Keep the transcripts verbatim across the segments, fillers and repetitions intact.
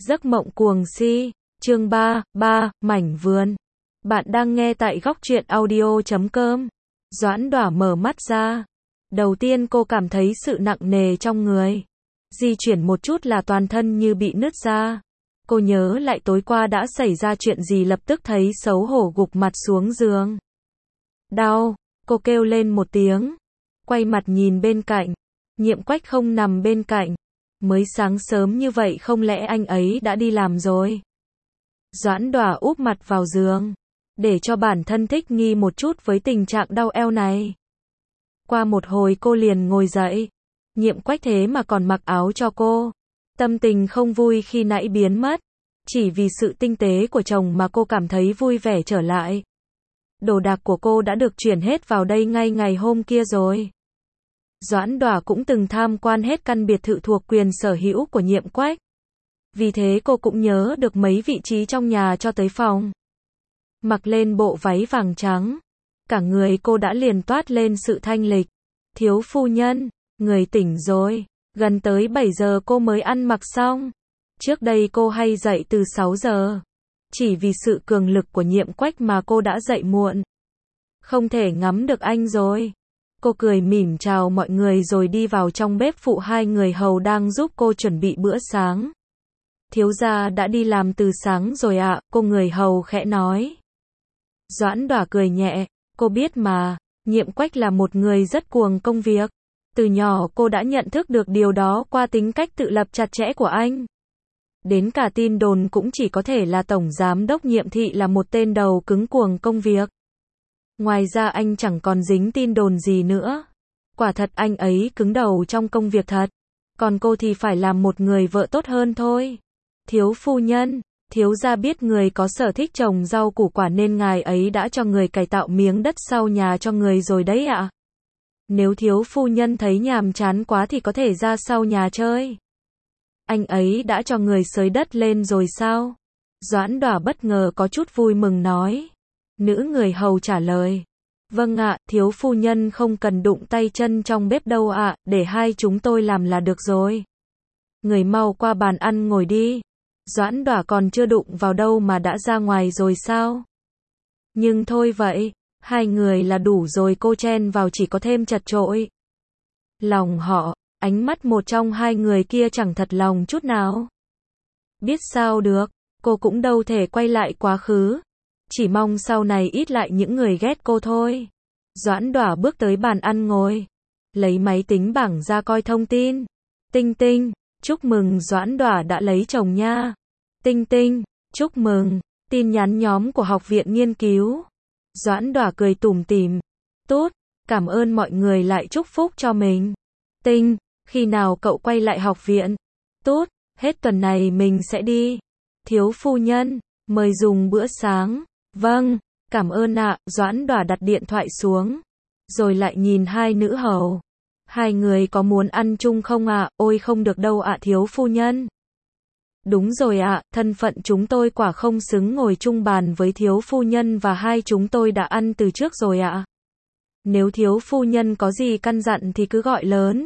Giấc mộng cuồng si, chương ba, ba, mảnh vườn. Bạn đang nghe tại góc truyện audio chấm com. Doãn Đỏa mở mắt ra. Đầu tiên cô cảm thấy sự nặng nề trong người. Di chuyển một chút là toàn thân như bị nứt ra. Cô nhớ lại tối qua đã xảy ra chuyện gì, lập tức thấy xấu hổ gục mặt xuống giường. Đau, cô kêu lên một tiếng. Quay mặt nhìn bên cạnh. Nhiệm Quách không nằm bên cạnh. Mới sáng sớm như vậy không lẽ anh ấy đã đi làm rồi? Doãn Đỏa úp mặt vào giường, để cho bản thân thích nghi một chút với tình trạng đau eo này. Qua một hồi cô liền ngồi dậy. Nhiệm Quách thế mà còn mặc áo cho cô. Tâm tình không vui khi nãy biến mất. Chỉ vì sự tinh tế của chồng mà cô cảm thấy vui vẻ trở lại. Đồ đạc của cô đã được chuyển hết vào đây ngay ngày hôm kia rồi. Doãn Đỏa cũng từng tham quan hết căn biệt thự thuộc quyền sở hữu của Nhiệm Quách. Vì thế cô cũng nhớ được mấy vị trí trong nhà cho tới phòng. Mặc lên bộ váy vàng trắng, cả người cô đã liền toát lên sự thanh lịch. Thiếu phu nhân, người tỉnh rồi. Gần tới bảy giờ cô mới ăn mặc xong. Trước đây cô hay dậy từ sáu giờ. Chỉ vì sự cường lực của Nhiệm Quách mà cô đã dậy muộn. Không thể ngắm được anh rồi. Cô cười mỉm chào mọi người rồi đi vào trong bếp phụ hai người hầu đang giúp cô chuẩn bị bữa sáng. Thiếu gia đã đi làm từ sáng rồi ạ, cô người hầu khẽ nói. Doãn Đỏa cười nhẹ, cô biết mà, Nhiệm Quách là một người rất cuồng công việc. Từ nhỏ cô đã nhận thức được điều đó qua tính cách tự lập chặt chẽ của anh. Đến cả tin đồn cũng chỉ có thể là Tổng Giám đốc Nhiệm Thị là một tên đầu cứng cuồng công việc. Ngoài ra anh chẳng còn dính tin đồn gì nữa. Quả thật anh ấy cứng đầu trong công việc thật. Còn cô thì phải làm một người vợ tốt hơn thôi. Thiếu phu nhân, thiếu gia biết người có sở thích trồng rau củ quả nên ngài ấy đã cho người cải tạo miếng đất sau nhà cho người rồi đấy ạ. Nếu thiếu phu nhân thấy nhàm chán quá thì có thể ra sau nhà chơi. Anh ấy đã cho người xới đất lên rồi sao? Doãn Đỏa bất ngờ có chút vui mừng nói. Nữ người hầu trả lời. Vâng ạ, thiếu phu nhân không cần đụng tay chân trong bếp đâu ạ, để hai chúng tôi làm là được rồi. Người mau qua bàn ăn ngồi đi. Doãn Đỏa còn chưa đụng vào đâu mà đã ra ngoài rồi sao? Nhưng thôi vậy, hai người là đủ rồi, cô chen vào chỉ có thêm chật chội. Lòng họ, ánh mắt một trong hai người kia chẳng thật lòng chút nào. Biết sao được, cô cũng đâu thể quay lại quá khứ. Chỉ mong sau này ít lại những người ghét cô thôi. Doãn Đỏa bước tới bàn ăn ngồi. Lấy máy tính bảng ra coi thông tin. Tinh tinh, chúc mừng Doãn Đỏa đã lấy chồng nha. Tinh tinh, chúc mừng. Tin nhắn nhóm của học viện nghiên cứu. Doãn Đỏa cười tủm tỉm. Tốt, cảm ơn mọi người lại chúc phúc cho mình. Tinh, khi nào cậu quay lại học viện? Tốt, hết tuần này mình sẽ đi. Thiếu phu nhân, mời dùng bữa sáng. Vâng, cảm ơn ạ. Doãn Đỏa đặt điện thoại xuống. Rồi lại nhìn hai nữ hầu. Hai người có muốn ăn chung không ạ? Ôi không được đâu ạ thiếu phu nhân. Đúng rồi ạ, thân phận chúng tôi quả không xứng ngồi chung bàn với thiếu phu nhân và hai chúng tôi đã ăn từ trước rồi ạ. Nếu thiếu phu nhân có gì căn dặn thì cứ gọi lớn.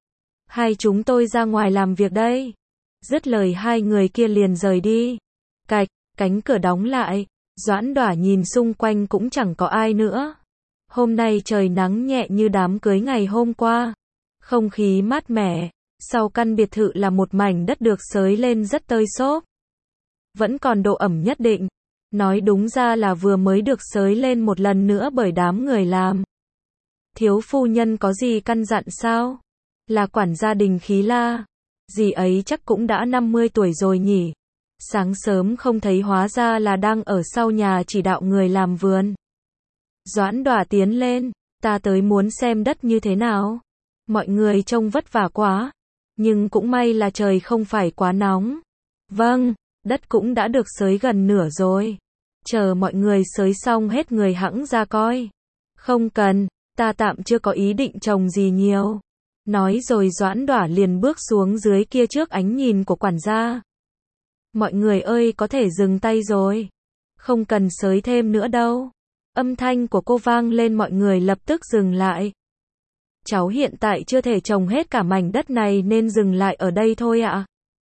Hai chúng tôi ra ngoài làm việc đây. Dứt lời hai người kia liền rời đi. Cạch, cánh cửa đóng lại. Doãn Đỏa nhìn xung quanh cũng chẳng có ai nữa. Hôm nay trời nắng nhẹ như đám cưới ngày hôm qua. Không khí mát mẻ. Sau căn biệt thự là một mảnh đất được xới lên rất tơi xốp. Vẫn còn độ ẩm nhất định. Nói đúng ra là vừa mới được xới lên một lần nữa bởi đám người làm. Thiếu phu nhân có gì căn dặn sao? Là quản gia Đình Khí La. Dì ấy chắc cũng đã năm mươi tuổi rồi nhỉ. Sáng sớm không thấy hóa ra là đang ở sau nhà chỉ đạo người làm vườn. Doãn Đỏa tiến lên. Ta tới muốn xem đất như thế nào. Mọi người trông vất vả quá. Nhưng cũng may là trời không phải quá nóng. Vâng, đất cũng đã được xới gần nửa rồi. Chờ mọi người xới xong hết người hẵng ra coi. Không cần, ta tạm chưa có ý định trồng gì nhiều. Nói rồi Doãn Đỏa liền bước xuống dưới kia trước ánh nhìn của quản gia. Mọi người ơi có thể dừng tay rồi. Không cần xới thêm nữa đâu. Âm thanh của cô vang lên mọi người lập tức dừng lại. Cháu hiện tại chưa thể trồng hết cả mảnh đất này nên dừng lại ở đây thôi ạ.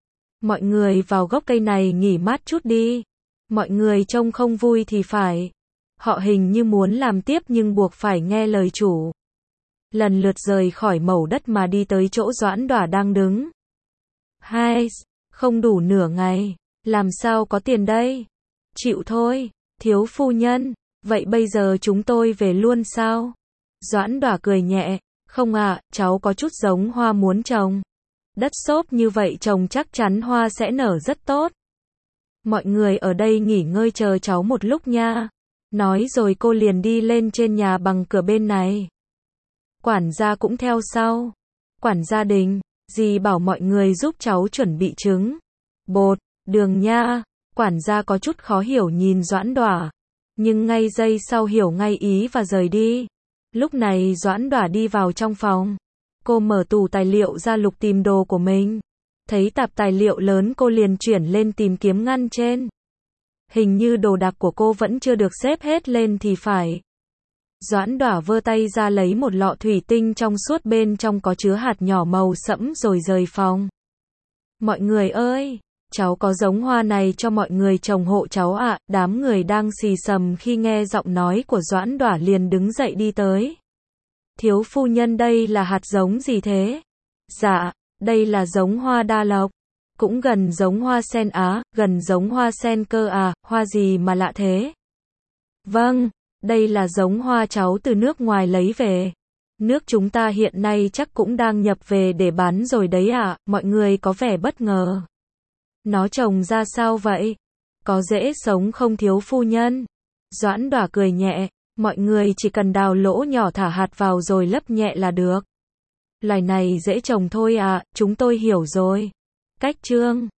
Mọi người vào gốc cây này nghỉ mát chút đi. Mọi người trông không vui thì phải. Họ hình như muốn làm tiếp nhưng buộc phải nghe lời chủ. Lần lượt rời khỏi mẩu đất mà đi tới chỗ Doãn Đỏa đang đứng. Hai, không đủ nửa ngày. Làm sao có tiền đây? Chịu thôi, thiếu phu nhân. Vậy bây giờ chúng tôi về luôn sao? Doãn Đỏa cười nhẹ. Không ạ, à, cháu có chút giống hoa muốn trồng. Đất xốp như vậy trồng chắc chắn hoa sẽ nở rất tốt. Mọi người ở đây nghỉ ngơi chờ cháu một lúc nha. Nói rồi cô liền đi lên trên nhà bằng cửa bên này. Quản gia cũng theo sau. Quản gia Đình, dì bảo mọi người giúp cháu chuẩn bị trứng, bột, đường nha. Quản gia có chút khó hiểu nhìn Doãn Đỏa, nhưng ngay giây sau hiểu ngay ý và rời đi. Lúc này Doãn Đỏa đi vào trong phòng. Cô mở tủ tài liệu ra lục tìm đồ của mình. Thấy tạp tài liệu lớn cô liền chuyển lên tìm kiếm ngăn trên. Hình như đồ đạc của cô vẫn chưa được xếp hết lên thì phải. Doãn Đỏa vơ tay ra lấy một lọ thủy tinh trong suốt bên trong có chứa hạt nhỏ màu sẫm rồi rời phòng. Mọi người ơi, cháu có giống hoa này cho mọi người trồng hộ cháu ạ. À. Đám người đang xì xầm khi nghe giọng nói của Doãn Đỏa liền đứng dậy đi tới. Thiếu phu nhân đây là hạt giống gì thế? Dạ, đây là giống hoa đa lộc. Cũng gần giống hoa sen á, gần giống hoa sen cơ à, hoa gì mà lạ thế? Vâng, đây là giống hoa cháu từ nước ngoài lấy về. Nước chúng ta hiện nay chắc cũng đang nhập về để bán rồi đấy ạ, à, mọi người có vẻ bất ngờ. Nó trồng ra sao vậy? Có dễ sống không thiếu phu nhân? Doãn Đỏa cười nhẹ, mọi người chỉ cần đào lỗ nhỏ thả hạt vào rồi lấp nhẹ là được. Loài này dễ trồng thôi à, chúng tôi hiểu rồi. Cách trương